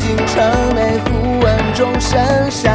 京城内忽闻钟声响，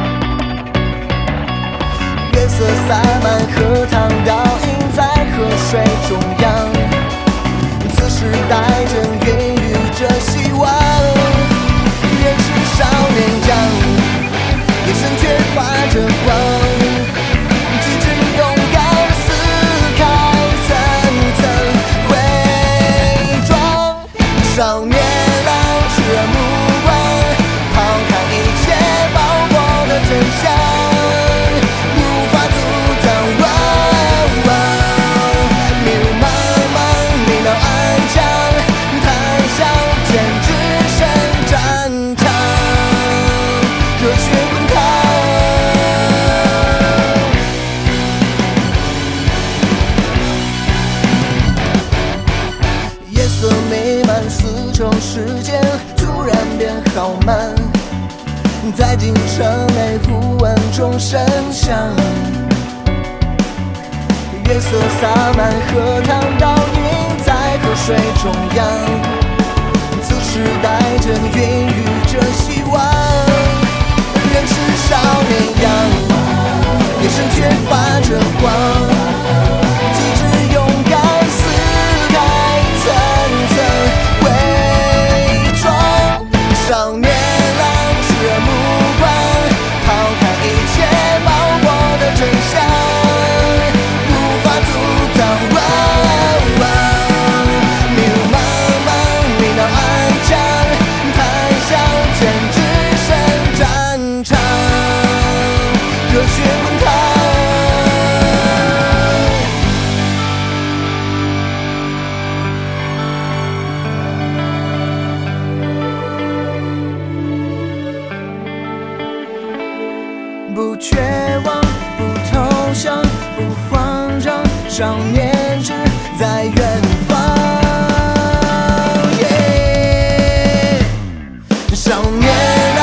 月色洒满荷塘，倒映在河水中央。此时带着孕育着希望，人是少年样，眼神却发着光，机智勇敢撕开层层伪装。少年郎炽热目光，抛开一切包裹的真相，无法阻挡。迷雾茫茫，你脑暗香，谈笑间只剩战场，热血滚烫。夜色弥漫，丝绸时间突然变好慢，在京城内忽闻钟声响，月色洒满荷塘，倒映在河水中央。此时带着孕育着希望，人是少年样，眼神却发着光，机智勇敢撕开层层伪装。少年郎炽热目光，抛开一切包裹的真相，无法阻挡。迷雾茫茫，你脑暗香，谈笑间只剩战场，热血滚烫。不绝望，不投降，不慌张，少年志在远方。少年